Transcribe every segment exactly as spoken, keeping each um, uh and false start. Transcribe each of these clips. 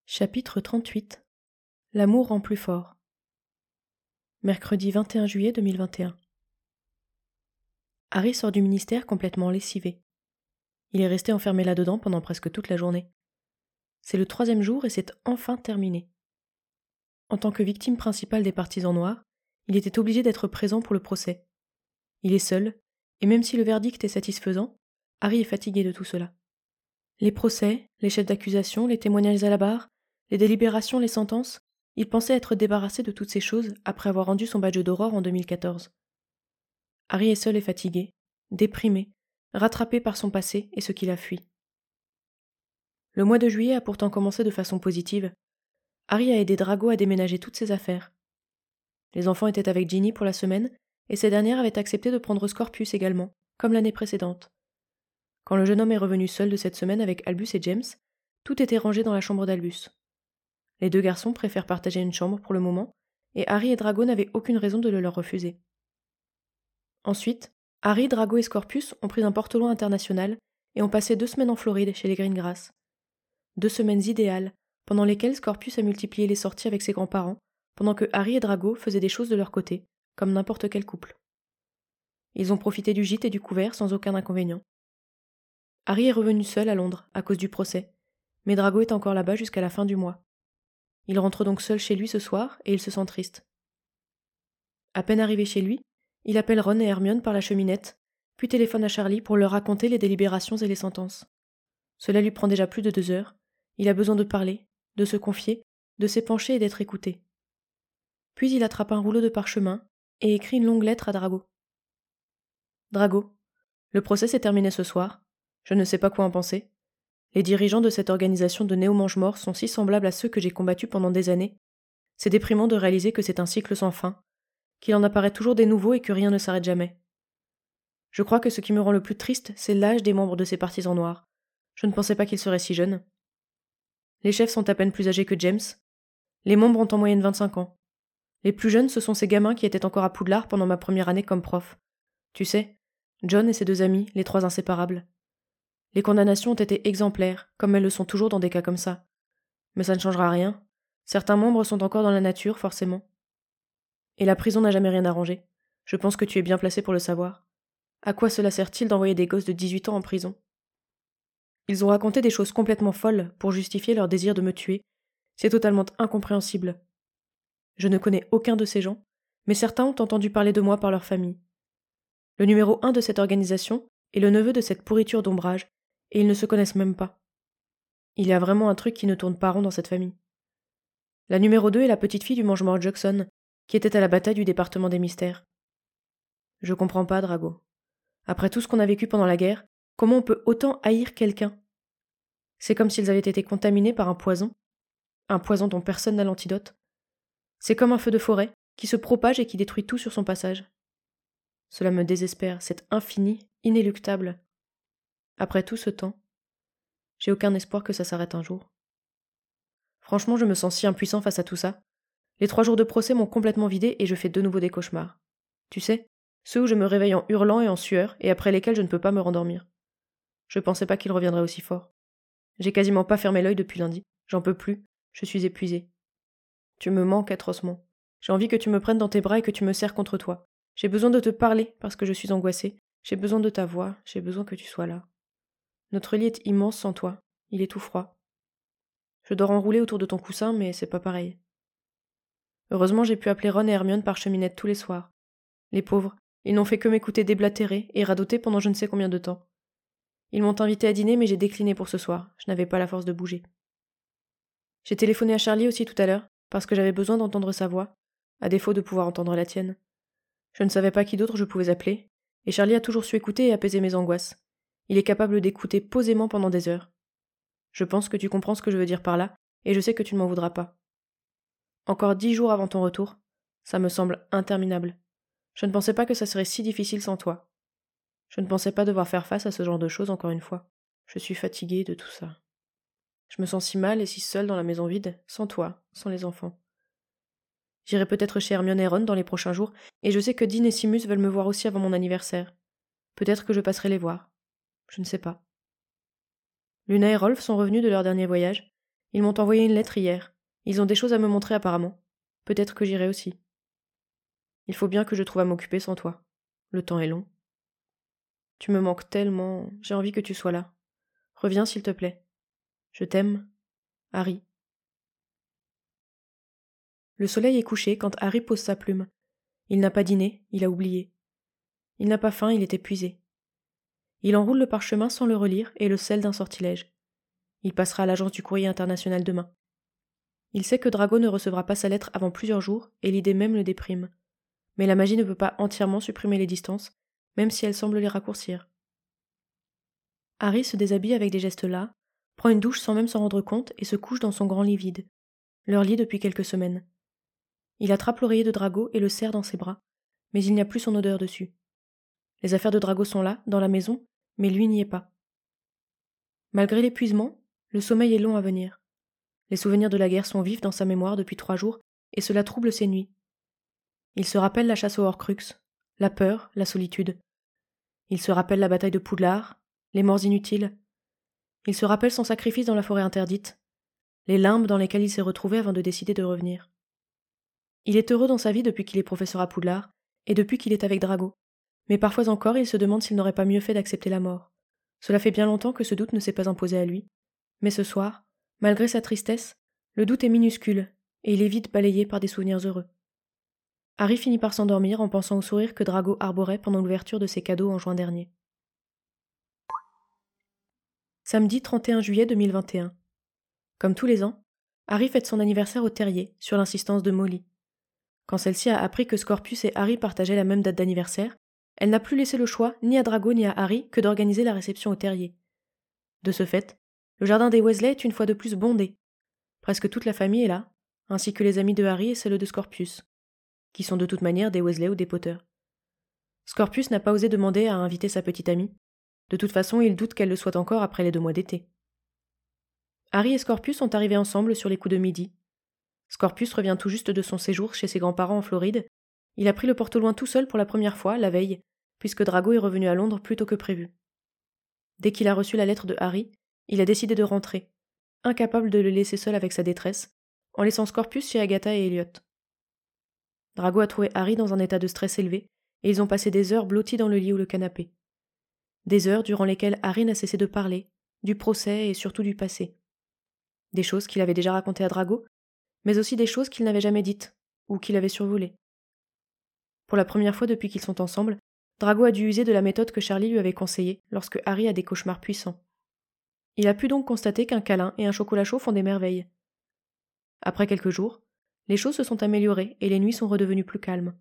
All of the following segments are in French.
Chapitre trente-huit. L'amour rend plus fort. Mercredi vingt et un juillet deux mille vingt et un. Harry sort du ministère complètement lessivé. Il est resté enfermé là-dedans pendant presque toute la journée. C'est le troisième jour et c'est enfin terminé. En tant que victime principale des partisans noirs, il était obligé d'être présent pour le procès. Il est seul, et même si le verdict est satisfaisant, Harry est fatigué de tout cela. Les procès, les chefs d'accusation, les témoignages à la barre, les délibérations, les sentences, il pensait être débarrassé de toutes ces choses après avoir rendu son badge d'aurore en deux mille quatorze. Harry est seul et fatigué, déprimé, rattrapé par son passé et ce qu'il a fui. Le mois de juillet a pourtant commencé de façon positive. Harry a aidé Drago à déménager toutes ses affaires. Les enfants étaient avec Ginny pour la semaine, et ces dernières avaient accepté de prendre Scorpius également, comme l'année précédente. Quand le jeune homme est revenu seul de cette semaine avec Albus et James, tout était rangé dans la chambre d'Albus. Les deux garçons préfèrent partager une chambre pour le moment, et Harry et Drago n'avaient aucune raison de le leur refuser. Ensuite, Harry, Drago et Scorpius ont pris un porte-loin international et ont passé deux semaines en Floride chez les Greengrass. Deux semaines idéales, pendant lesquelles Scorpius a multiplié les sorties avec ses grands-parents, pendant que Harry et Drago faisaient des choses de leur côté, comme n'importe quel couple. Ils ont profité du gîte et du couvert sans aucun inconvénient. Harry est revenu seul à Londres, à cause du procès, mais Drago est encore là-bas jusqu'à la fin du mois. Il rentre donc seul chez lui ce soir et il se sent triste. À peine arrivé chez lui, il appelle Ron et Hermione par la cheminette, puis téléphone à Charlie pour leur raconter les délibérations et les sentences. Cela lui prend déjà plus de deux heures. Il a besoin de parler, de se confier, de s'épancher et d'être écouté. Puis il attrape un rouleau de parchemin et écrit une longue lettre à Drago. Drago, le procès s'est terminé ce soir. Je ne sais pas quoi en penser. Les dirigeants de cette organisation de néo-mange-morts sont si semblables à ceux que j'ai combattus pendant des années. C'est déprimant de réaliser que c'est un cycle sans fin, qu'il en apparaît toujours des nouveaux et que rien ne s'arrête jamais. Je crois que ce qui me rend le plus triste, c'est l'âge des membres de ces partisans noirs. Je ne pensais pas qu'ils seraient si jeunes. Les chefs sont à peine plus âgés que James. Les membres ont en moyenne vingt-cinq ans. Les plus jeunes, ce sont ces gamins qui étaient encore à Poudlard pendant ma première année comme prof. Tu sais, John et ses deux amis, les trois inséparables. Les condamnations ont été exemplaires, comme elles le sont toujours dans des cas comme ça. Mais ça ne changera rien. Certains membres sont encore dans la nature, forcément. Et la prison n'a jamais rien arrangé. Je pense que tu es bien placé pour le savoir. À quoi cela sert-il d'envoyer des gosses de dix-huit ans en prison ? Ils ont raconté des choses complètement folles pour justifier leur désir de me tuer. C'est totalement incompréhensible. Je ne connais aucun de ces gens, mais certains ont entendu parler de moi par leur famille. Le numéro un de cette organisation est le neveu de cette pourriture d'ombrage, et ils ne se connaissent même pas. Il y a vraiment un truc qui ne tourne pas rond dans cette famille. La numéro deux est la petite fille du mange-mort Jackson, qui était à la bataille du département des mystères. Je comprends pas, Drago. Après tout ce qu'on a vécu pendant la guerre, comment on peut autant haïr quelqu'un ? C'est comme s'ils avaient été contaminés par un poison, un poison dont personne n'a l'antidote. C'est comme un feu de forêt, qui se propage et qui détruit tout sur son passage. Cela me désespère, c'est infini, inéluctable. Après tout ce temps, j'ai aucun espoir que ça s'arrête un jour. Franchement, je me sens si impuissant face à tout ça. Les trois jours de procès m'ont complètement vidé et je fais de nouveau des cauchemars. Tu sais, ceux où je me réveille en hurlant et en sueur et après lesquels je ne peux pas me rendormir. Je pensais pas qu'ils reviendraient aussi fort. J'ai quasiment pas fermé l'œil depuis lundi. J'en peux plus. Je suis épuisée. Tu me manques atrocement. J'ai envie que tu me prennes dans tes bras et que tu me serres contre toi. J'ai besoin de te parler parce que je suis angoissée. J'ai besoin de ta voix. J'ai besoin que tu sois là. Notre lit est immense sans toi. Il est tout froid. Je dors enroulée autour de ton coussin, mais c'est pas pareil. Heureusement, j'ai pu appeler Ron et Hermione par cheminette tous les soirs. Les pauvres, ils n'ont fait que m'écouter déblatérer et radoter pendant je ne sais combien de temps. Ils m'ont invité à dîner, mais j'ai décliné pour ce soir. Je n'avais pas la force de bouger. J'ai téléphoné à Charlie aussi tout à l'heure, parce que j'avais besoin d'entendre sa voix, à défaut de pouvoir entendre la tienne. Je ne savais pas qui d'autre je pouvais appeler, et Charlie a toujours su écouter et apaiser mes angoisses. Il est capable d'écouter posément pendant des heures. Je pense que tu comprends ce que je veux dire par là, et je sais que tu ne m'en voudras pas. Encore dix jours avant ton retour, ça me semble interminable. Je ne pensais pas que ça serait si difficile sans toi. Je ne pensais pas devoir faire face à ce genre de choses encore une fois. Je suis fatiguée de tout ça. Je me sens si mal et si seule dans la maison vide, sans toi, sans les enfants. J'irai peut-être chez Hermione et Ron dans les prochains jours, et je sais que Dean et Simus veulent me voir aussi avant mon anniversaire. Peut-être que je passerai les voir. Je ne sais pas. Luna et Rolf sont revenus de leur dernier voyage, Ils m'ont envoyé une lettre hier. Ils ont des choses à me montrer apparemment. Peut-être que j'irai aussi. Il faut bien que je trouve à m'occuper sans toi. Le temps est long. Tu me manques tellement, j'ai envie que tu sois là. Reviens s'il te plaît. Je t'aime. Harry. Le soleil est couché quand Harry pose sa plume. Il n'a pas dîné, il a oublié. Il n'a pas faim, il est épuisé. Il enroule le parchemin sans le relire et le scelle d'un sortilège. Il passera à l'agence du courrier international demain. Il sait que Drago ne recevra pas sa lettre avant plusieurs jours, et l'idée même le déprime. Mais la magie ne peut pas entièrement supprimer les distances, même si elle semble les raccourcir. Harry se déshabille avec des gestes las, prend une douche sans même s'en rendre compte et se couche dans son grand lit vide. Leur lit depuis quelques semaines. Il attrape l'oreiller de Drago et le serre dans ses bras, mais il n'y a plus son odeur dessus. Les affaires de Drago sont là, dans la maison, mais lui n'y est pas. Malgré l'épuisement, le sommeil est long à venir. Les souvenirs de la guerre sont vifs dans sa mémoire depuis trois jours, et cela trouble ses nuits. Il se rappelle la chasse aux Horcruxes, la peur, la solitude. Il se rappelle la bataille de Poudlard, les morts inutiles. Il se rappelle son sacrifice dans la forêt interdite, les limbes dans lesquelles il s'est retrouvé avant de décider de revenir. Il est heureux dans sa vie depuis qu'il est professeur à Poudlard, et depuis qu'il est avec Drago, mais parfois encore il se demande s'il n'aurait pas mieux fait d'accepter la mort. Cela fait bien longtemps que ce doute ne s'est pas imposé à lui, mais ce soir, malgré sa tristesse, le doute est minuscule, et il est vite balayé par des souvenirs heureux. Harry finit par s'endormir en pensant au sourire que Drago arborait pendant l'ouverture de ses cadeaux en juin dernier. Samedi trente et un juillet deux mille vingt et un. Comme tous les ans, Harry fête son anniversaire au terrier, sur l'insistance de Molly. Quand celle-ci a appris que Scorpius et Harry partageaient la même date d'anniversaire, elle n'a plus laissé le choix, ni à Drago ni à Harry, que d'organiser la réception au terrier. De ce fait, le jardin des Weasley est une fois de plus bondé. Presque toute la famille est là, ainsi que les amis de Harry et celles de Scorpius, qui sont de toute manière des Weasley ou des Potter. Scorpius n'a pas osé demander à inviter sa petite amie. De toute façon, il doute qu'elle le soit encore après les deux mois d'été. Harry et Scorpius sont arrivés ensemble sur les coups de midi. Scorpius revient tout juste de son séjour chez ses grands-parents en Floride. Il a pris le porte-au-loin tout seul pour la première fois, la veille, puisque Drago est revenu à Londres plus tôt que prévu. Dès qu'il a reçu la lettre de Harry, il a décidé de rentrer, incapable de le laisser seul avec sa détresse, en laissant Scorpius chez Agatha et Elliot. Drago a trouvé Harry dans un état de stress élevé, et ils ont passé des heures blottis dans le lit ou le canapé. Des heures durant lesquelles Harry n'a cessé de parler, du procès et surtout du passé. Des choses qu'il avait déjà racontées à Drago, mais aussi des choses qu'il n'avait jamais dites, ou qu'il avait survolées. Pour la première fois depuis qu'ils sont ensemble, Drago a dû user de la méthode que Charlie lui avait conseillée lorsque Harry a des cauchemars puissants. Il a pu donc constater qu'un câlin et un chocolat chaud font des merveilles. Après quelques jours, les choses se sont améliorées et les nuits sont redevenues plus calmes.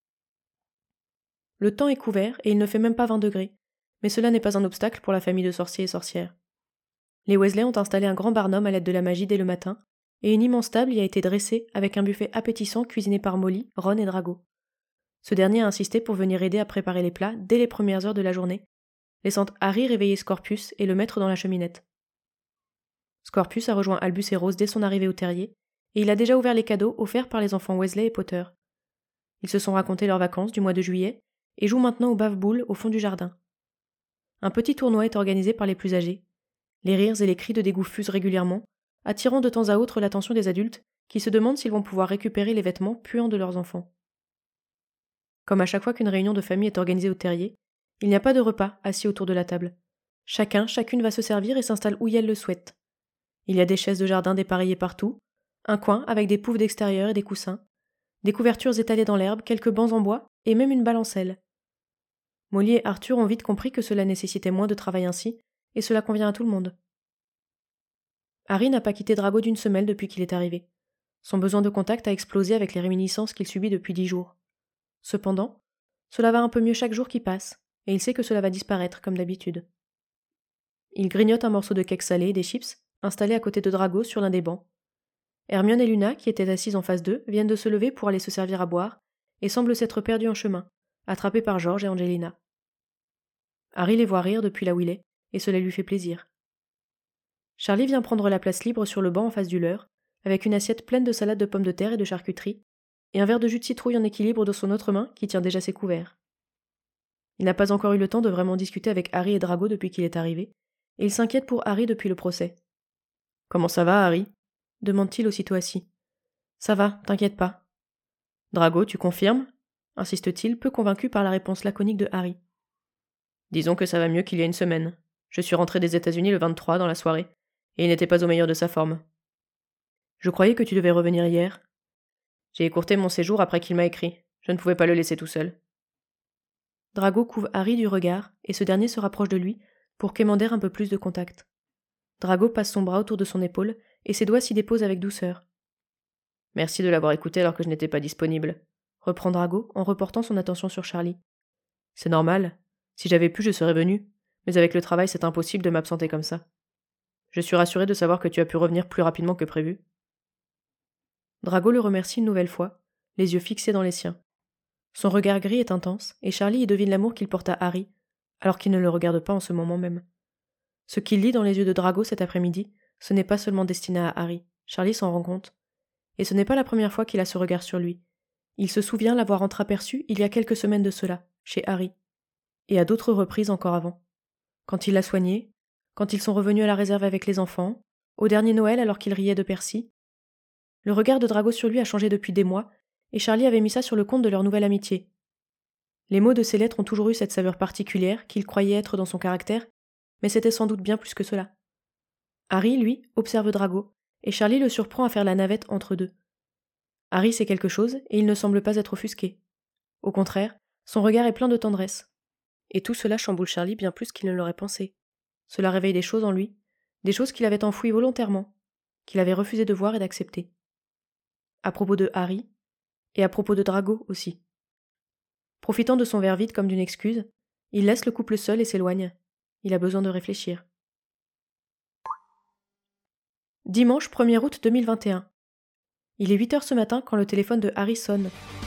Le temps est couvert et il ne fait même pas vingt degrés, mais cela n'est pas un obstacle pour la famille de sorciers et sorcières. Les Weasley ont installé un grand barnum à l'aide de la magie dès le matin, et une immense table y a été dressée avec un buffet appétissant cuisiné par Molly, Ron et Drago. Ce dernier a insisté pour venir aider à préparer les plats dès les premières heures de la journée, laissant Harry réveiller Scorpius et le mettre dans la cheminette. Scorpius a rejoint Albus et Rose dès son arrivée au terrier, et il a déjà ouvert les cadeaux offerts par les enfants Weasley et Potter. Ils se sont racontés leurs vacances du mois de juillet, et jouent maintenant au bave-boule au fond du jardin. Un petit tournoi est organisé par les plus âgés. Les rires et les cris de dégoût fusent régulièrement, attirant de temps à autre l'attention des adultes qui se demandent s'ils vont pouvoir récupérer les vêtements puants de leurs enfants. Comme à chaque fois qu'une réunion de famille est organisée au terrier, il n'y a pas de repas assis autour de la table. Chacun, chacune va se servir et s'installe où elle le souhaite. Il y a des chaises de jardin dépareillées partout, un coin avec des poufs d'extérieur et des coussins, des couvertures étalées dans l'herbe, quelques bancs en bois et même une balancelle. Molly et Arthur ont vite compris que cela nécessitait moins de travail ainsi, et cela convient à tout le monde. Harry n'a pas quitté Drago d'une semelle depuis qu'il est arrivé. Son besoin de contact a explosé avec les réminiscences qu'il subit depuis dix jours. Cependant, cela va un peu mieux chaque jour qui passe, et il sait que cela va disparaître comme d'habitude. Il grignote un morceau de cake salé et des chips, installés à côté de Drago sur l'un des bancs. Hermione et Luna, qui étaient assises en face d'eux, viennent de se lever pour aller se servir à boire, et semblent s'être perdues en chemin, attrapées par George et Angelina. Harry les voit rire depuis là où il est, et cela lui fait plaisir. Charlie vient prendre la place libre sur le banc en face du leur, avec une assiette pleine de salade de pommes de terre et de charcuterie, et un verre de jus de citrouille en équilibre de son autre main qui tient déjà ses couverts. Il n'a pas encore eu le temps de vraiment discuter avec Harry et Drago depuis qu'il est arrivé, et il s'inquiète pour Harry depuis le procès. « Comment ça va, Harry ?» demande-t-il aussitôt assis. Ça va, t'inquiète pas. Drago, tu confirmes insiste-t-il, peu convaincu par la réponse laconique de Harry. Disons que ça va mieux qu'il y a une semaine. Je suis rentré des États-Unis le vingt-trois dans la soirée, et il n'était pas au meilleur de sa forme. Je croyais que tu devais revenir hier. J'ai écourté mon séjour après qu'il m'a écrit. Je ne pouvais pas le laisser tout seul. Drago couvre Harry du regard, et ce dernier se rapproche de lui pour quémander un peu plus de contact. Drago passe son bras autour de son épaule, et ses doigts s'y déposent avec douceur. Merci de l'avoir écouté alors que je n'étais pas disponible, reprend Drago en reportant son attention sur Charlie. C'est normal. Si j'avais pu, je serais venu, mais avec le travail, c'est impossible de m'absenter comme ça. Je suis rassuré de savoir que tu as pu revenir plus rapidement que prévu. Drago le remercie une nouvelle fois, les yeux fixés dans les siens. Son regard gris est intense, et Charlie y devine l'amour qu'il porte à Harry, alors qu'il ne le regarde pas en ce moment même. Ce qu'il lit dans les yeux de Drago cet après-midi, ce n'est pas seulement destiné à Harry, Charlie s'en rend compte. Et ce n'est pas la première fois qu'il a ce regard sur lui. Il se souvient l'avoir entreaperçu il y a quelques semaines de cela, chez Harry, et à d'autres reprises encore avant. Quand il l'a soigné, quand ils sont revenus à la réserve avec les enfants, au dernier Noël alors qu'il riait de Percy. Le regard de Drago sur lui a changé depuis des mois, et Charlie avait mis ça sur le compte de leur nouvelle amitié. Les mots de ses lettres ont toujours eu cette saveur particulière qu'il croyait être dans son caractère, mais c'était sans doute bien plus que cela. Harry, lui, observe Drago, et Charlie le surprend à faire la navette entre deux. Harry sait quelque chose, et il ne semble pas être offusqué. Au contraire, son regard est plein de tendresse. Et tout cela chamboule Charlie bien plus qu'il ne l'aurait pensé. Cela réveille des choses en lui, des choses qu'il avait enfouies volontairement, qu'il avait refusé de voir et d'accepter. À propos de Harry, et à propos de Drago aussi. Profitant de son verre vide comme d'une excuse, il laisse le couple seul et s'éloigne. Il a besoin de réfléchir. Dimanche premier août deux mille vingt et un. Il est huit heures ce matin quand le téléphone de Harry sonne.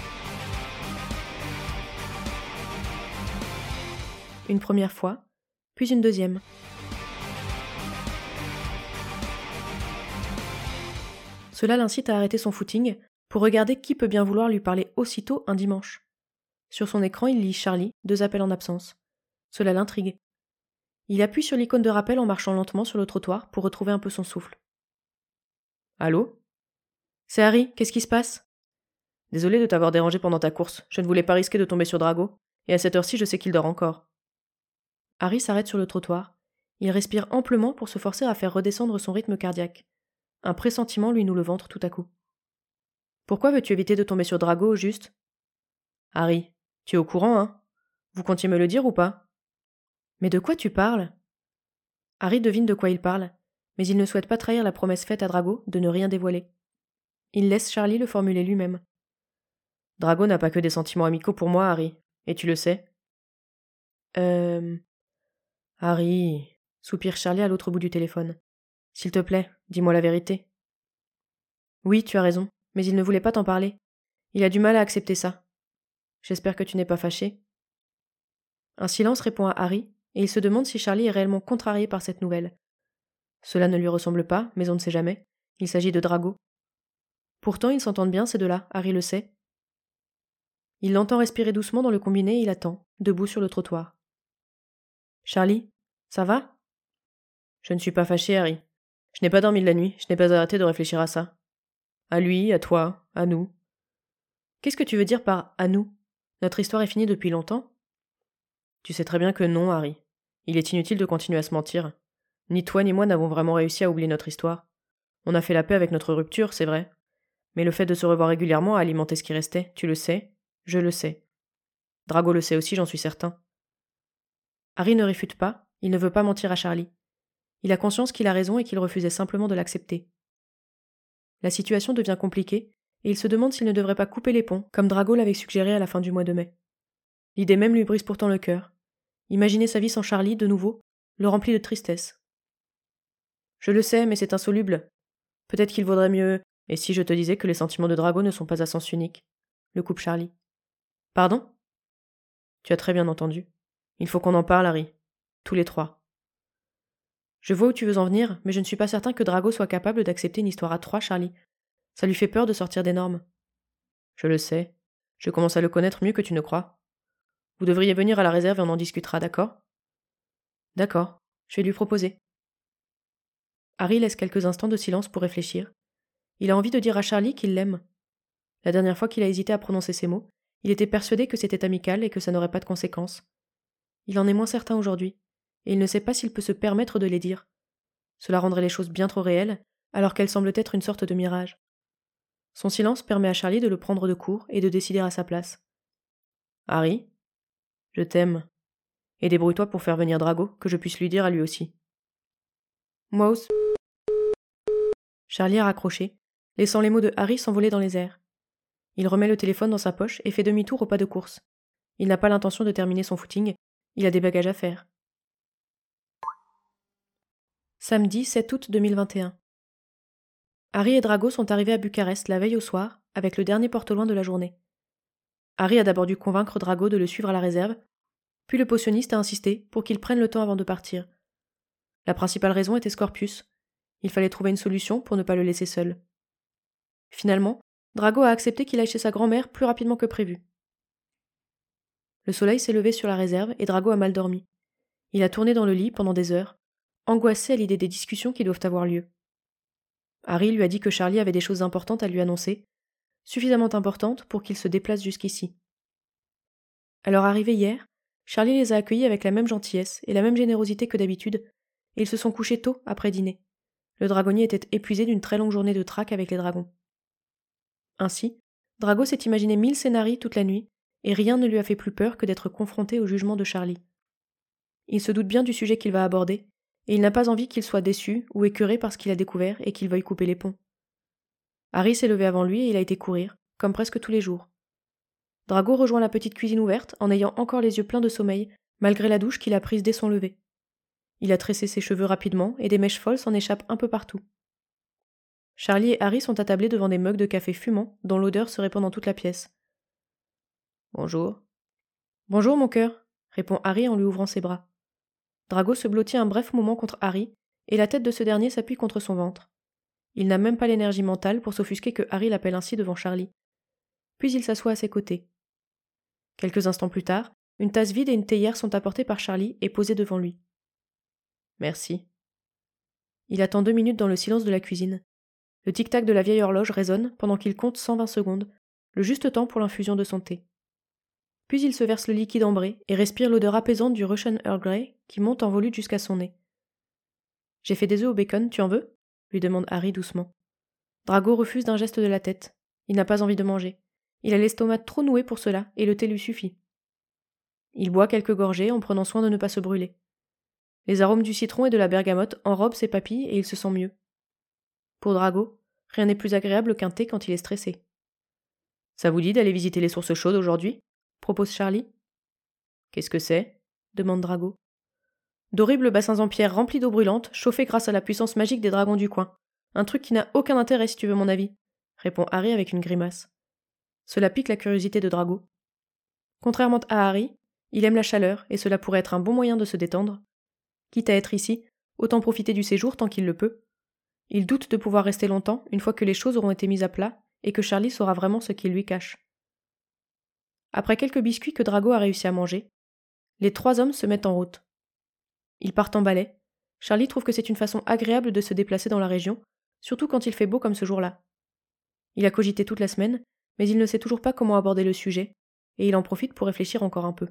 Une première fois, puis une deuxième. Cela l'incite à arrêter son footing pour regarder qui peut bien vouloir lui parler aussitôt un dimanche. Sur son écran, il lit Charlie, deux appels en absence. Cela l'intrigue. Il appuie sur l'icône de rappel en marchant lentement sur le trottoir pour retrouver un peu son souffle. Allô ? C'est Harry, qu'est-ce qui se passe ? Désolé de t'avoir dérangé pendant ta course, je ne voulais pas risquer de tomber sur Drago, et à cette heure-ci je sais qu'il dort encore. Harry s'arrête sur le trottoir. Il respire amplement pour se forcer à faire redescendre son rythme cardiaque. Un pressentiment lui noue le ventre tout à coup. Pourquoi veux-tu éviter de tomber sur Drago au juste ? Harry, tu es au courant, hein ? Vous comptiez me le dire ou pas ? Mais de quoi tu parles ? Harry devine de quoi il parle, mais il ne souhaite pas trahir la promesse faite à Drago de ne rien dévoiler. Il laisse Charlie le formuler lui-même. Drago n'a pas que des sentiments amicaux pour moi, Harry, et tu le sais. Euh... Harry, soupire Charlie à l'autre bout du téléphone. S'il te plaît, dis-moi la vérité. Oui, tu as raison, mais il ne voulait pas t'en parler. Il a du mal à accepter ça. J'espère que tu n'es pas fâché. Un silence répond à Harry, et il se demande si Charlie est réellement contrarié par cette nouvelle. Cela ne lui ressemble pas, mais on ne sait jamais. Il s'agit de Drago. Pourtant, ils s'entendent bien, ces deux-là, Harry le sait. Il l'entend respirer doucement dans le combiné et il attend, debout sur le trottoir. Charlie, ça va ? Je ne suis pas fâché, Harry. Je n'ai pas dormi de la nuit, je n'ai pas arrêté de réfléchir à ça. À lui, à toi, à nous. Qu'est-ce que tu veux dire par « à nous » ? Notre histoire est finie depuis longtemps ? Tu sais très bien que non, Harry. Il est inutile de continuer à se mentir. Ni toi ni moi n'avons vraiment réussi à oublier notre histoire. On a fait la paix avec notre rupture, c'est vrai. Mais le fait de se revoir régulièrement a alimenté ce qui restait, tu le sais, je le sais. Drago le sait aussi, j'en suis certain. Harry ne réfute pas, il ne veut pas mentir à Charlie. Il a conscience qu'il a raison et qu'il refusait simplement de l'accepter. La situation devient compliquée, et il se demande s'il ne devrait pas couper les ponts, comme Drago l'avait suggéré à la fin du mois de mai. L'idée même lui brise pourtant le cœur. Imaginer sa vie sans Charlie, de nouveau, le remplit de tristesse. Je le sais, mais c'est insoluble. Peut-être qu'il vaudrait mieux... Et si je te disais que les sentiments de Drago ne sont pas à sens unique ? Le coupe Charlie. Pardon ? Tu as très bien entendu. Il faut qu'on en parle, Harry. Tous les trois. Je vois où tu veux en venir, mais je ne suis pas certain que Drago soit capable d'accepter une histoire à trois, Charlie. Ça lui fait peur de sortir des normes. Je le sais. Je commence à le connaître mieux que tu ne crois. Vous devriez venir à la réserve et on en discutera, d'accord ? D'accord. Je vais lui proposer. Harry laisse quelques instants de silence pour réfléchir, Il a envie de dire à Charlie qu'il l'aime. La dernière fois qu'il a hésité à prononcer ces mots, il était persuadé que c'était amical et que ça n'aurait pas de conséquences. Il en est moins certain aujourd'hui, et il ne sait pas s'il peut se permettre de les dire. Cela rendrait les choses bien trop réelles, alors qu'elles semblent être une sorte de mirage. Son silence permet à Charlie de le prendre de court et de décider à sa place. « Harry, je t'aime. Et débrouille-toi pour faire venir Drago, que je puisse lui dire à lui aussi. » Moi aussi. Charlie a raccroché, laissant les mots de Harry s'envoler dans les airs. Il remet le téléphone dans sa poche et fait demi-tour au pas de course. Il n'a pas l'intention de terminer son footing, il a des bagages à faire. Samedi sept août deux mille vingt et un. Harry et Drago sont arrivés à Bucarest la veille au soir, avec le dernier porte-loin de la journée. Harry a d'abord dû convaincre Drago de le suivre à la réserve, puis le potionniste a insisté pour qu'il prenne le temps avant de partir. La principale raison était Scorpius. Il fallait trouver une solution pour ne pas le laisser seul. Finalement, Drago a accepté qu'il aille chez sa grand-mère plus rapidement que prévu. Le soleil s'est levé sur la réserve et Drago a mal dormi. Il a tourné dans le lit pendant des heures, angoissé à l'idée des discussions qui doivent avoir lieu. Harry lui a dit que Charlie avait des choses importantes à lui annoncer, suffisamment importantes pour qu'il se déplace jusqu'ici. À leur arrivée hier, Charlie les a accueillis avec la même gentillesse et la même générosité que d'habitude, et ils se sont couchés tôt après dîner. Le dragonnier était épuisé d'une très longue journée de traque avec les dragons. Ainsi, Drago s'est imaginé mille scénarios toute la nuit, et rien ne lui a fait plus peur que d'être confronté au jugement de Charlie. Il se doute bien du sujet qu'il va aborder, et il n'a pas envie qu'il soit déçu ou écœuré par ce qu'il a découvert et qu'il veuille couper les ponts. Harry s'est levé avant lui et il a été courir, comme presque tous les jours. Drago rejoint la petite cuisine ouverte en ayant encore les yeux pleins de sommeil, malgré la douche qu'il a prise dès son lever. Il a tressé ses cheveux rapidement et des mèches folles s'en échappent un peu partout. Charlie et Harry sont attablés devant des mugs de café fumant dont l'odeur se répand dans toute la pièce. « Bonjour. »« Bonjour, mon cœur, » répond Harry en lui ouvrant ses bras. Drago se blottit un bref moment contre Harry, et la tête de ce dernier s'appuie contre son ventre. Il n'a même pas l'énergie mentale pour s'offusquer que Harry l'appelle ainsi devant Charlie. Puis il s'assoit à ses côtés. Quelques instants plus tard, une tasse vide et une théière sont apportées par Charlie et posées devant lui. « Merci. » Il attend deux minutes dans le silence de la cuisine. Le tic-tac de la vieille horloge résonne pendant qu'il compte cent vingt secondes, le juste temps pour l'infusion de son thé. Puis il se verse le liquide ambré et respire l'odeur apaisante du Russian Earl Grey qui monte en volute jusqu'à son nez. « J'ai fait des œufs au bacon, tu en veux ?» lui demande Harry doucement. Drago refuse d'un geste de la tête. Il n'a pas envie de manger. Il a l'estomac trop noué pour cela et le thé lui suffit. Il boit quelques gorgées en prenant soin de ne pas se brûler. Les arômes du citron et de la bergamote enrobent ses papilles et il se sent mieux. Pour Drago, rien n'est plus agréable qu'un thé quand il est stressé. « Ça vous dit d'aller visiter les sources chaudes aujourd'hui ?» propose Charlie. « Qu'est-ce que c'est ?» demande Drago. « D'horribles bassins en pierre remplis d'eau brûlante, chauffés grâce à la puissance magique des dragons du coin. Un truc qui n'a aucun intérêt si tu veux mon avis, » répond Harry avec une grimace. Cela pique la curiosité de Drago. Contrairement à Harry, il aime la chaleur et cela pourrait être un bon moyen de se détendre. Quitte à être ici, autant profiter du séjour tant qu'il le peut. Il doute de pouvoir rester longtemps une fois que les choses auront été mises à plat et que Charlie saura vraiment ce qu'il lui cache. Après quelques biscuits que Drago a réussi à manger, les trois hommes se mettent en route. Ils partent en balai. Charlie trouve que c'est une façon agréable de se déplacer dans la région, surtout quand il fait beau comme ce jour-là. Il a cogité toute la semaine, mais il ne sait toujours pas comment aborder le sujet, et il en profite pour réfléchir encore un peu.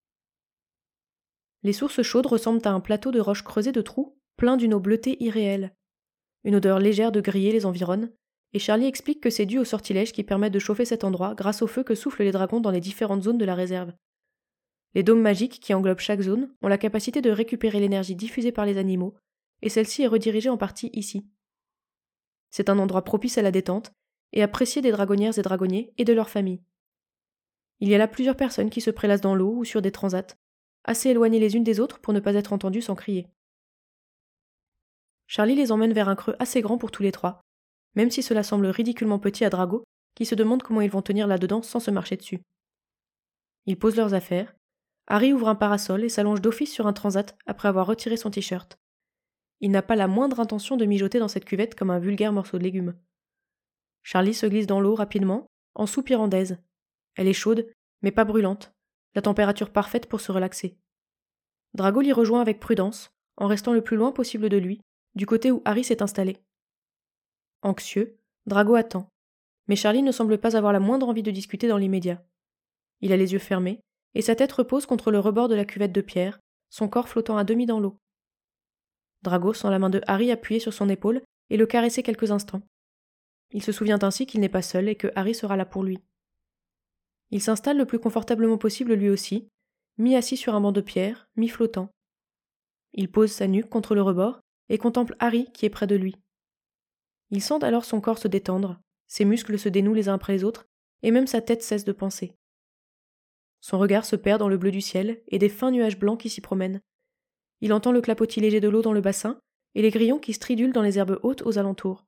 Les sources chaudes ressemblent à un plateau de roches creusées de trous, plein d'une eau bleutée irréelle. Une odeur légère de grillé les environne, et Charlie explique que c'est dû aux sortilèges qui permettent de chauffer cet endroit grâce au feu que soufflent les dragons dans les différentes zones de la réserve. Les dômes magiques qui englobent chaque zone ont la capacité de récupérer l'énergie diffusée par les animaux, et celle-ci est redirigée en partie ici. C'est un endroit propice à la détente, et apprécié des dragonnières et dragonniers et de leurs familles. Il y a là plusieurs personnes qui se prélassent dans l'eau ou sur des transats, assez éloignées les unes des autres pour ne pas être entendues sans crier. Charlie les emmène vers un creux assez grand pour tous les trois, même si cela semble ridiculement petit à Drago, qui se demande comment ils vont tenir là-dedans sans se marcher dessus. Ils posent leurs affaires. Harry ouvre un parasol et s'allonge d'office sur un transat après avoir retiré son t-shirt. Il n'a pas la moindre intention de mijoter dans cette cuvette comme un vulgaire morceau de légumes. Charlie se glisse dans l'eau rapidement, en soupirant d'aise. Elle est chaude, mais pas brûlante, la température parfaite pour se relaxer. Drago l'y rejoint avec prudence, en restant le plus loin possible de lui, du côté où Harry s'est installé. Anxieux, Drago attend, mais Charlie ne semble pas avoir la moindre envie de discuter dans l'immédiat. Il a les yeux fermés, et sa tête repose contre le rebord de la cuvette de pierre, son corps flottant à demi dans l'eau. Drago sent la main de Harry appuyée sur son épaule et le caresser quelques instants. Il se souvient ainsi qu'il n'est pas seul et que Harry sera là pour lui. Il s'installe le plus confortablement possible lui aussi, mi-assis sur un banc de pierre, mi-flottant. Il pose sa nuque contre le rebord et contemple Harry qui est près de lui. Il sent alors son corps se détendre, ses muscles se dénouent les uns après les autres, et même sa tête cesse de penser. Son regard se perd dans le bleu du ciel et des fins nuages blancs qui s'y promènent. Il entend le clapotis léger de l'eau dans le bassin et les grillons qui stridulent dans les herbes hautes aux alentours.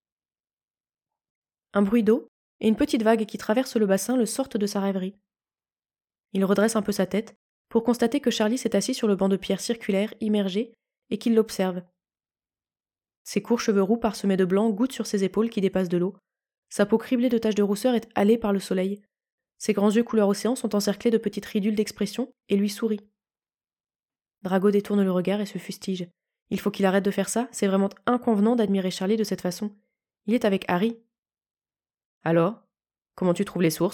Un bruit d'eau et une petite vague qui traverse le bassin le sortent de sa rêverie. Il redresse un peu sa tête pour constater que Charlie s'est assis sur le banc de pierre circulaire immergé et qu'il l'observe. Ses courts cheveux roux parsemés de blanc goûtent sur ses épaules qui dépassent de l'eau. Sa peau criblée de taches de rousseur est hâlée par le soleil. Ses grands yeux couleur océan sont encerclés de petites ridules d'expression et lui sourit. Drago détourne le regard et se fustige. Il faut qu'il arrête de faire ça, c'est vraiment inconvenant d'admirer Charlie de cette façon. Il est avec Harry. Alors, comment tu trouves les sources ?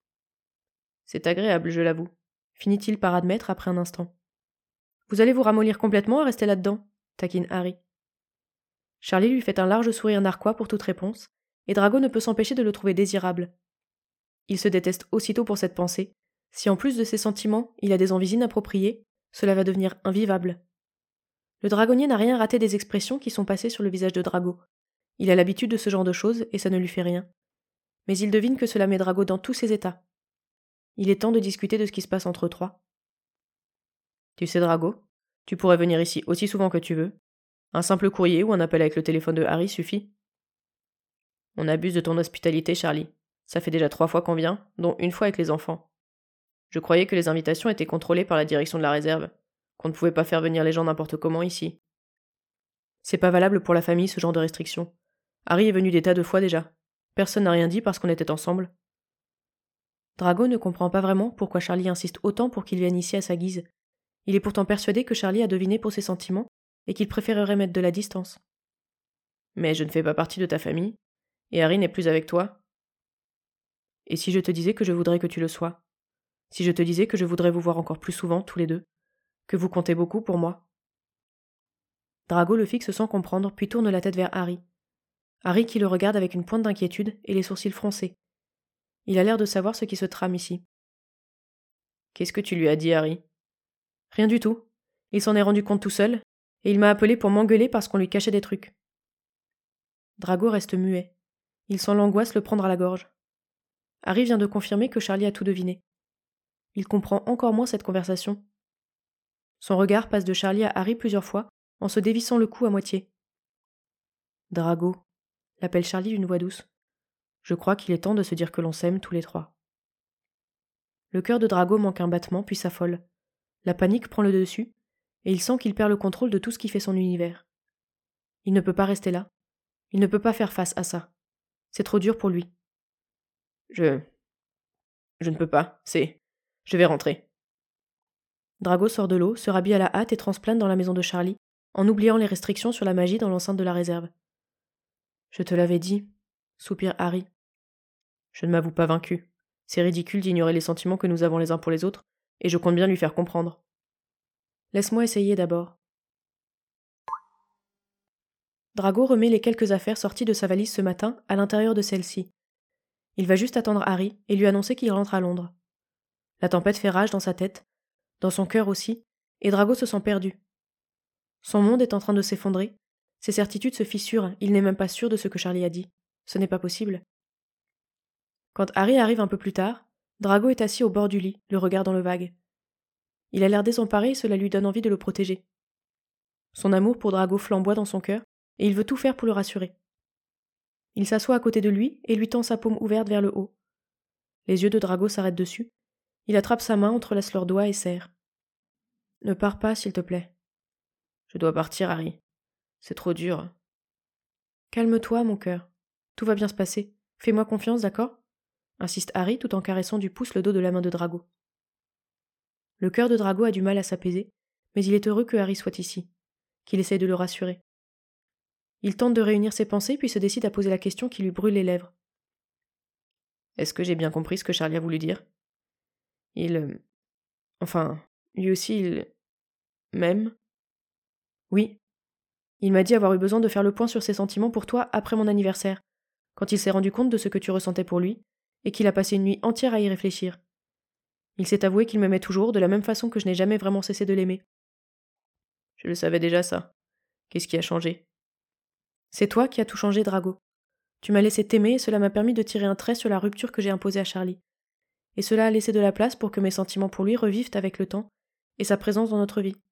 C'est agréable, je l'avoue, finit-il par admettre après un instant. Vous allez vous ramollir complètement et rester là-dedans, taquine Harry. Charlie lui fait un large sourire narquois pour toute réponse, et Drago ne peut s'empêcher de le trouver désirable. Il se déteste aussitôt pour cette pensée. Si en plus de ses sentiments, il a des envies inappropriées, cela va devenir invivable. Le dragonnier n'a rien raté des expressions qui sont passées sur le visage de Drago. Il a l'habitude de ce genre de choses et ça ne lui fait rien. Mais il devine que cela met Drago dans tous ses états. Il est temps de discuter de ce qui se passe entre eux trois. Tu sais, Drago, tu pourrais venir ici aussi souvent que tu veux. Un simple courrier ou un appel avec le téléphone de Harry suffit. On abuse de ton hospitalité, Charlie. Ça fait déjà trois fois qu'on vient, dont une fois avec les enfants. Je croyais que les invitations étaient contrôlées par la direction de la réserve, qu'on ne pouvait pas faire venir les gens n'importe comment ici. C'est pas valable pour la famille, ce genre de restrictions. Harry est venu des tas de fois déjà. Personne n'a rien dit parce qu'on était ensemble. Drago ne comprend pas vraiment pourquoi Charlie insiste autant pour qu'il vienne ici à sa guise. Il est pourtant persuadé que Charlie a deviné pour ses sentiments et qu'il préférerait mettre de la distance. Mais je ne fais pas partie de ta famille, et Harry n'est plus avec toi. Et si je te disais que je voudrais que tu le sois ? Si je te disais que je voudrais vous voir encore plus souvent, tous les deux ? Que vous comptez beaucoup pour moi ? Drago le fixe sans comprendre, puis tourne la tête vers Harry. Harry qui le regarde avec une pointe d'inquiétude et les sourcils froncés. Il a l'air de savoir ce qui se trame ici. Qu'est-ce que tu lui as dit, Harry ? Rien du tout. Il s'en est rendu compte tout seul, et il m'a appelé pour m'engueuler parce qu'on lui cachait des trucs. Drago reste muet. Il sent l'angoisse le prendre à la gorge. Harry vient de confirmer que Charlie a tout deviné. Il comprend encore moins cette conversation. Son regard passe de Charlie à Harry plusieurs fois, en se dévissant le cou à moitié. Drago, l'appelle Charlie d'une voix douce. Je crois qu'il est temps de se dire que l'on s'aime tous les trois. Le cœur de Drago manque un battement puis s'affole. La panique prend le dessus, et il sent qu'il perd le contrôle de tout ce qui fait son univers. Il ne peut pas rester là. Il ne peut pas faire face à ça. C'est trop dur pour lui. Je... Je ne peux pas, c'est... Je vais rentrer. Drago sort de l'eau, se rhabille à la hâte et transplane dans la maison de Charlie, en oubliant les restrictions sur la magie dans l'enceinte de la réserve. Je te l'avais dit, soupire Harry. Je ne m'avoue pas vaincu. C'est ridicule d'ignorer les sentiments que nous avons les uns pour les autres, et je compte bien lui faire comprendre. Laisse-moi essayer d'abord. Drago remet les quelques affaires sorties de sa valise ce matin à l'intérieur de celle-ci. Il va juste attendre Harry et lui annoncer qu'il rentre à Londres. La tempête fait rage dans sa tête, dans son cœur aussi, et Drago se sent perdu. Son monde est en train de s'effondrer, ses certitudes se fissurent, il n'est même pas sûr de ce que Charlie a dit. Ce n'est pas possible. Quand Harry arrive un peu plus tard, Drago est assis au bord du lit, le regard dans le vague. Il a l'air désemparé et cela lui donne envie de le protéger. Son amour pour Drago flamboie dans son cœur, et il veut tout faire pour le rassurer. Il s'assoit à côté de lui et lui tend sa paume ouverte vers le haut. Les yeux de Drago s'arrêtent dessus. Il attrape sa main, entrelace leurs doigts et serre. « Ne pars pas, s'il te plaît. »« Je dois partir, Harry. C'est trop dur. »« Calme-toi, mon cœur. Tout va bien se passer. Fais-moi confiance, d'accord ?» insiste Harry tout en caressant du pouce le dos de la main de Drago. Le cœur de Drago a du mal à s'apaiser, mais il est heureux que Harry soit ici, qu'il essaye de le rassurer. Il tente de réunir ses pensées puis se décide à poser la question qui lui brûle les lèvres. Est-ce que j'ai bien compris ce que Charlie a voulu dire? Il... euh, Enfin, lui aussi, il... m'aime? Oui. Il m'a dit avoir eu besoin de faire le point sur ses sentiments pour toi après mon anniversaire, quand il s'est rendu compte de ce que tu ressentais pour lui, et qu'il a passé une nuit entière à y réfléchir. Il s'est avoué qu'il m'aimait toujours, de la même façon que je n'ai jamais vraiment cessé de l'aimer. Je le savais déjà, ça. Qu'est-ce qui a changé? C'est toi qui as tout changé, Drago. Tu m'as laissé t'aimer et cela m'a permis de tirer un trait sur la rupture que j'ai imposée à Charlie. Et cela a laissé de la place pour que mes sentiments pour lui revivent avec le temps et sa présence dans notre vie.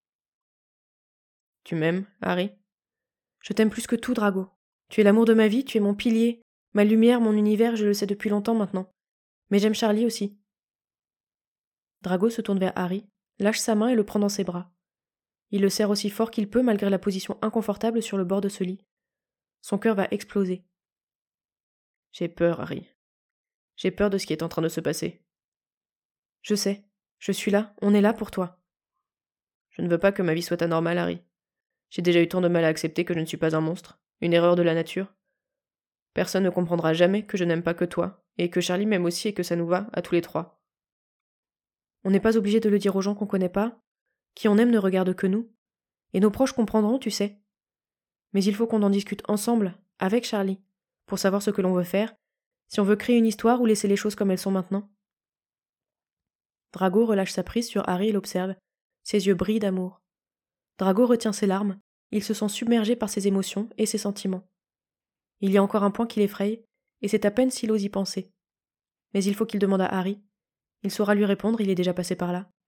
Tu m'aimes, Harry? Je t'aime plus que tout, Drago. Tu es l'amour de ma vie, tu es mon pilier, ma lumière, mon univers, je le sais depuis longtemps maintenant. Mais j'aime Charlie aussi. Drago se tourne vers Harry, lâche sa main et le prend dans ses bras. Il le serre aussi fort qu'il peut malgré la position inconfortable sur le bord de ce lit. Son cœur va exploser. J'ai peur, Harry. J'ai peur de ce qui est en train de se passer. Je sais. Je suis là. On est là pour toi. Je ne veux pas que ma vie soit anormale, Harry. J'ai déjà eu tant de mal à accepter que je ne suis pas un monstre, une erreur de la nature. Personne ne comprendra jamais que je n'aime pas que toi, et que Charlie m'aime aussi et que ça nous va, à tous les trois. On n'est pas obligé de le dire aux gens qu'on connaît pas. Qui on aime ne regarde que nous. Et nos proches comprendront, tu sais. Mais il faut qu'on en discute ensemble, avec Charlie, pour savoir ce que l'on veut faire, si on veut créer une histoire ou laisser les choses comme elles sont maintenant. Drago relâche sa prise sur Harry et l'observe. Ses yeux brillent d'amour. Drago retient ses larmes. Il se sent submergé par ses émotions et ses sentiments. Il y a encore un point qui l'effraie, et c'est à peine s'il ose y penser. Mais il faut qu'il demande à Harry. Il saura lui répondre, il est déjà passé par là.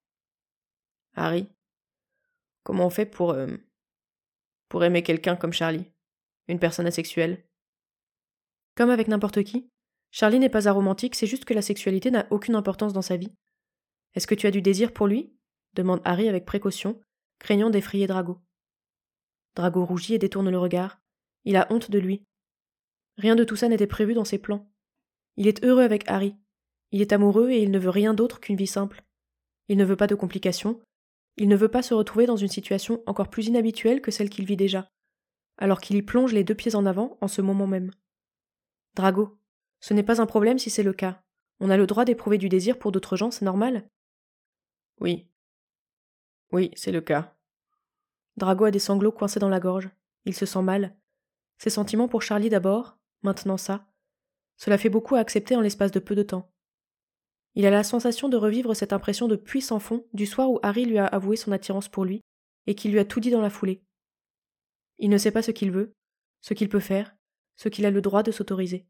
Harry, comment on fait pour... Euh, pour aimer quelqu'un comme Charlie? Une personne asexuelle? Comme avec n'importe qui. Charlie n'est pas aromantique, c'est juste que la sexualité n'a aucune importance dans sa vie. Est-ce que tu as du désir pour lui? Demande Harry avec précaution, craignant d'effrayer Drago. Drago rougit et détourne le regard. Il a honte de lui. Rien de tout ça n'était prévu dans ses plans. Il est heureux avec Harry. Il est amoureux et il ne veut rien d'autre qu'une vie simple. Il ne veut pas de complications. Il ne veut pas se retrouver dans une situation encore plus inhabituelle que celle qu'il vit déjà, alors qu'il y plonge les deux pieds en avant en ce moment même. Drago, ce n'est pas un problème si c'est le cas. On a le droit d'éprouver du désir pour d'autres gens, c'est normal. Oui. Oui, c'est le cas. Drago a des sanglots coincés dans la gorge. Il se sent mal. Ses sentiments pour Charlie d'abord, maintenant ça. Cela fait beaucoup à accepter en l'espace de peu de temps. Il a la sensation de revivre cette impression de puits sans fond du soir où Harry lui a avoué son attirance pour lui et qu'il lui a tout dit dans la foulée. Il ne sait pas ce qu'il veut, ce qu'il peut faire, ce qu'il a le droit de s'autoriser.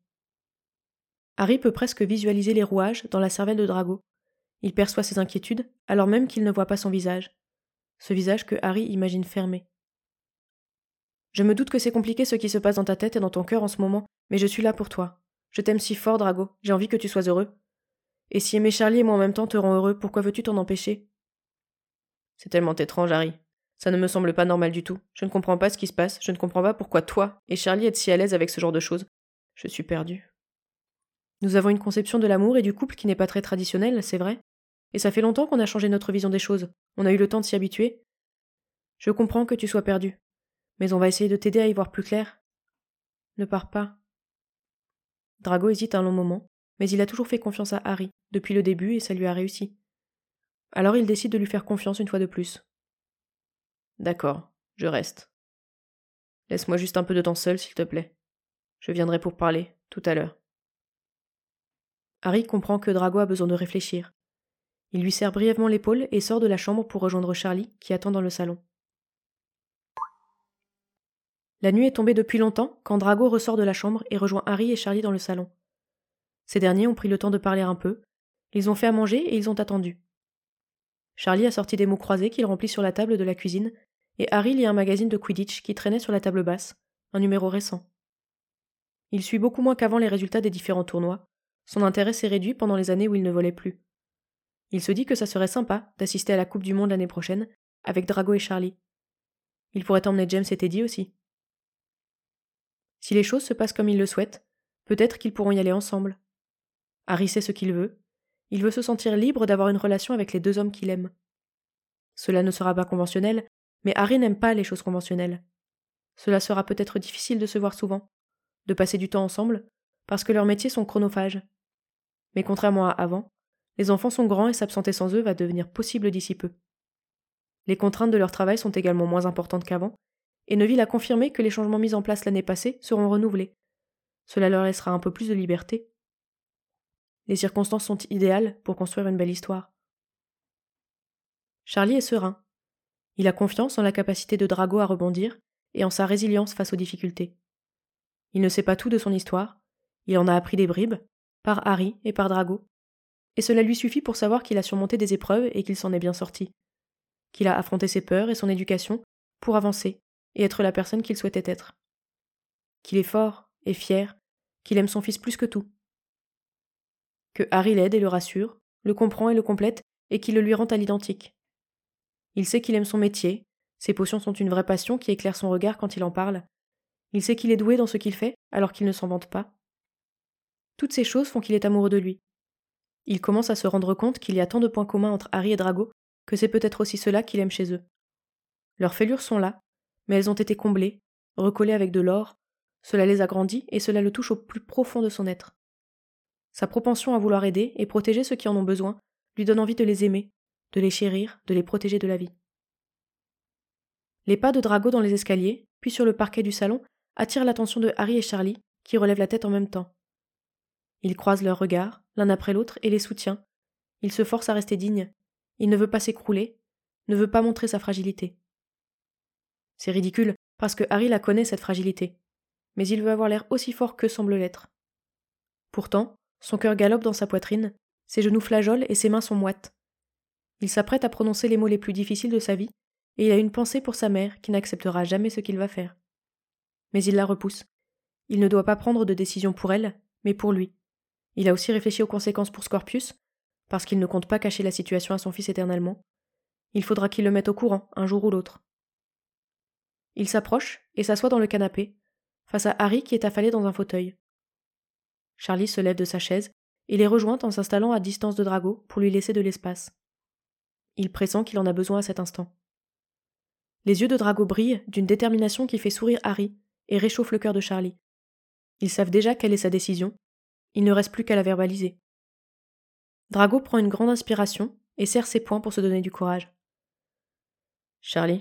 Harry peut presque visualiser les rouages dans la cervelle de Drago. Il perçoit ses inquiétudes, alors même qu'il ne voit pas son visage. Ce visage que Harry imagine fermé. Je me doute que c'est compliqué ce qui se passe dans ta tête et dans ton cœur en ce moment, mais je suis là pour toi. Je t'aime si fort, Drago, j'ai envie que tu sois heureux. Et si aimer Charlie et moi en même temps te rend heureux, pourquoi veux-tu t'en empêcher? C'est tellement étrange, Harry. Ça ne me semble pas normal du tout. Je ne comprends pas ce qui se passe, je ne comprends pas pourquoi toi et Charlie êtes si à l'aise avec ce genre de choses. Je suis perdue. Nous avons une conception de l'amour et du couple qui n'est pas très traditionnelle, c'est vrai. Et ça fait longtemps qu'on a changé notre vision des choses. On a eu le temps de s'y habituer. Je comprends que tu sois perdu. Mais on va essayer de t'aider à y voir plus clair. Ne pars pas. Drago hésite un long moment, mais il a toujours fait confiance à Harry, depuis le début, et ça lui a réussi. Alors il décide de lui faire confiance une fois de plus. D'accord, je reste. Laisse-moi juste un peu de temps seul, s'il te plaît. Je viendrai pour parler, tout à l'heure. Harry comprend que Drago a besoin de réfléchir. Il lui serre brièvement l'épaule et sort de la chambre pour rejoindre Charlie, qui attend dans le salon. La nuit est tombée depuis longtemps quand Drago ressort de la chambre et rejoint Harry et Charlie dans le salon. Ces derniers ont pris le temps de parler un peu, ils ont fait à manger et ils ont attendu. Charlie a sorti des mots croisés qu'il remplit sur la table de la cuisine, et Harry lit un magazine de Quidditch qui traînait sur la table basse, un numéro récent. Il suit beaucoup moins qu'avant les résultats des différents tournois, son intérêt s'est réduit pendant les années où il ne volait plus. Il se dit que ça serait sympa d'assister à la Coupe du Monde l'année prochaine, avec Drago et Charlie. Il pourrait emmener James et Teddy aussi. Si les choses se passent comme il le souhaite, peut-être qu'ils pourront y aller ensemble. Harry sait ce qu'il veut. Il veut se sentir libre d'avoir une relation avec les deux hommes qu'il aime. Cela ne sera pas conventionnel, mais Harry n'aime pas les choses conventionnelles. cela sera peut-être difficile de se voir souvent, de passer du temps ensemble, parce que leurs métiers sont chronophages. Mais contrairement à avant, les enfants sont grands et s'absenter sans eux va devenir possible d'ici peu. Les contraintes de leur travail sont également moins importantes qu'avant, et Neville a confirmé que les changements mis en place l'année passée seront renouvelés. Cela leur laissera un peu plus de liberté. Les circonstances sont idéales pour construire une belle histoire. Charlie est serein. Il a confiance en la capacité de Drago à rebondir et en sa résilience face aux difficultés. Il ne sait pas tout de son histoire, il en a appris des bribes, par Harry et par Drago, et cela lui suffit pour savoir qu'il a surmonté des épreuves et qu'il s'en est bien sorti, qu'il a affronté ses peurs et son éducation pour avancer et être la personne qu'il souhaitait être, qu'il est fort et fier, qu'il aime son fils plus que tout, que Harry l'aide et le rassure, le comprend et le complète et qu'il le lui rend à l'identique. Il sait qu'il aime son métier, ses potions sont une vraie passion qui éclaire son regard quand il en parle. Il sait qu'il est doué dans ce qu'il fait, alors qu'il ne s'en vante pas. Toutes ces choses font qu'il est amoureux de lui. Il commence à se rendre compte qu'il y a tant de points communs entre Harry et Drago que c'est peut-être aussi cela qu'il aime chez eux. Leurs fêlures sont là, mais elles ont été comblées, recollées avec de l'or, cela les agrandit et cela le touche au plus profond de son être. Sa propension à vouloir aider et protéger ceux qui en ont besoin lui donne envie de les aimer, de les chérir, de les protéger de la vie. Les pas de Drago dans les escaliers, puis sur le parquet du salon, attirent l'attention de Harry et Charlie, qui relèvent la tête en même temps. Il croise leurs regards, l'un après l'autre, et les soutient. Il se force à rester digne. Il ne veut pas s'écrouler, ne veut pas montrer sa fragilité. C'est ridicule, parce que Harry la connaît, cette fragilité. Mais il veut avoir l'air aussi fort qu'eux semblent l'être. Pourtant, son cœur galope dans sa poitrine, ses genoux flageolent et ses mains sont moites. Il s'apprête à prononcer les mots les plus difficiles de sa vie, et il a une pensée pour sa mère qui n'acceptera jamais ce qu'il va faire. Mais il la repousse. Il ne doit pas prendre de décision pour elle, mais pour lui. Il a aussi réfléchi aux conséquences pour Scorpius, parce qu'il ne compte pas cacher la situation à son fils éternellement. Il faudra qu'il le mette au courant, un jour ou l'autre. Il s'approche et s'assoit dans le canapé, face à Harry qui est affalé dans un fauteuil. Charlie se lève de sa chaise et les rejoint en s'installant à distance de Drago pour lui laisser de l'espace. Il pressent qu'il en a besoin à cet instant. Les yeux de Drago brillent d'une détermination qui fait sourire Harry et réchauffe le cœur de Charlie. Ils savent déjà quelle est sa décision. Il ne reste plus qu'à la verbaliser. Drago prend une grande inspiration et serre ses poings pour se donner du courage. « Charlie,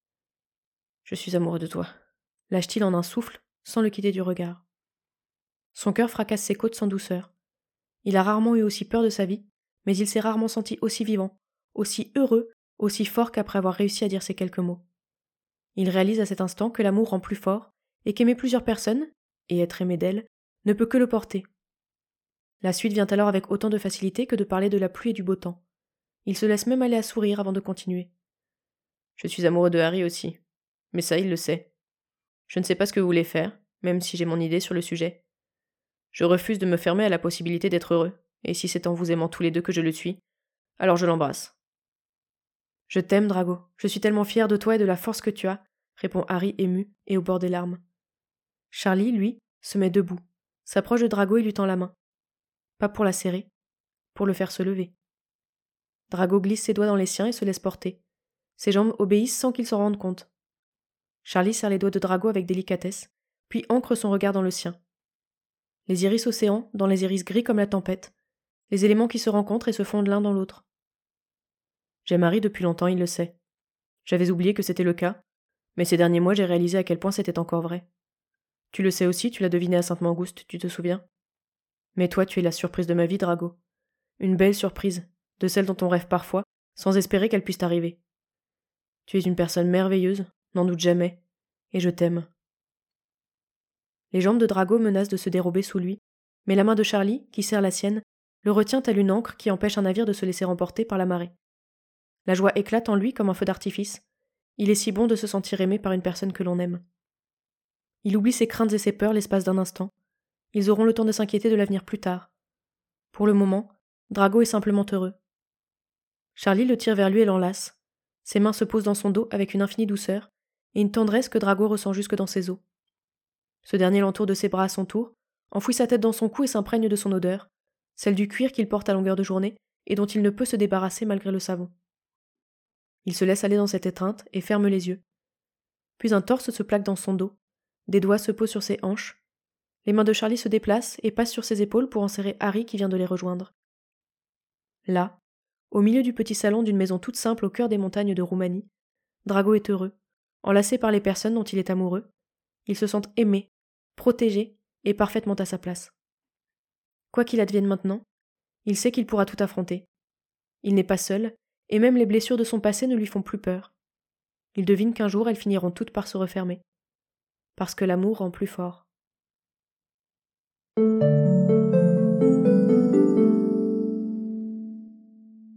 je suis amoureux de toi », lâche-t-il en un souffle, sans le quitter du regard. Son cœur fracasse ses côtes sans douceur. Il a rarement eu aussi peur de sa vie, mais il s'est rarement senti aussi vivant, aussi heureux, aussi fort qu'après avoir réussi à dire ces quelques mots. Il réalise à cet instant que l'amour rend plus fort, et qu'aimer plusieurs personnes, et être aimé d'elles, ne peut que le porter. La suite vient alors avec autant de facilité que de parler de la pluie et du beau temps. Il se laisse même aller à sourire avant de continuer. Je suis amoureux de Harry aussi, mais ça il le sait. Je ne sais pas ce que vous voulez faire, même si j'ai mon idée sur le sujet. Je refuse de me fermer à la possibilité d'être heureux, et si c'est en vous aimant tous les deux que je le suis, alors je l'embrasse. Je t'aime, Drago, je suis tellement fière de toi et de la force que tu as, répond Harry ému et au bord des larmes. Charlie, lui, se met debout, s'approche de Drago et lui tend la main. Pas pour la serrer, pour le faire se lever. Drago glisse ses doigts dans les siens et se laisse porter. Ses jambes obéissent sans qu'il s'en rende compte. Charlie serre les doigts de Drago avec délicatesse, puis ancre son regard dans le sien. Les iris océans, dans les iris gris comme la tempête, les éléments qui se rencontrent et se fondent l'un dans l'autre. J'aime Harry depuis longtemps, il le sait. J'avais oublié que c'était le cas, mais ces derniers mois j'ai réalisé à quel point c'était encore vrai. Tu le sais aussi, tu l'as deviné à Sainte-Mangouste, tu te souviens? Mais toi, tu es la surprise de ma vie, Drago. Une belle surprise, de celle dont on rêve parfois, sans espérer qu'elle puisse t'arriver. Tu es une personne merveilleuse, n'en doute jamais, et je t'aime. Les jambes de Drago menacent de se dérober sous lui, mais la main de Charlie, qui serre la sienne, le retient telle une ancre qui empêche un navire de se laisser emporter par la marée. La joie éclate en lui comme un feu d'artifice. Il est si bon de se sentir aimé par une personne que l'on aime. Il oublie ses craintes et ses peurs l'espace d'un instant. Ils auront le temps de s'inquiéter de l'avenir plus tard. Pour le moment, Drago est simplement heureux. Charlie le tire vers lui et l'enlace. Ses mains se posent dans son dos avec une infinie douceur et une tendresse que Drago ressent jusque dans ses os. Ce dernier l'entoure de ses bras à son tour, enfouit sa tête dans son cou et s'imprègne de son odeur, celle du cuir qu'il porte à longueur de journée et dont il ne peut se débarrasser malgré le savon. Il se laisse aller dans cette étreinte et ferme les yeux. Puis un torse se plaque dans son dos, des doigts se posent sur ses hanches, les mains de Charlie se déplacent et passent sur ses épaules pour enserrer Harry qui vient de les rejoindre. Là, au milieu du petit salon d'une maison toute simple au cœur des montagnes de Roumanie, Drago est heureux, enlacé par les personnes dont il est amoureux. Il se sent aimé, protégé et parfaitement à sa place. Quoi qu'il advienne maintenant, il sait qu'il pourra tout affronter. Il n'est pas seul, et même les blessures de son passé ne lui font plus peur. Il devine qu'un jour elles finiront toutes par se refermer. Parce que l'amour rend plus fort.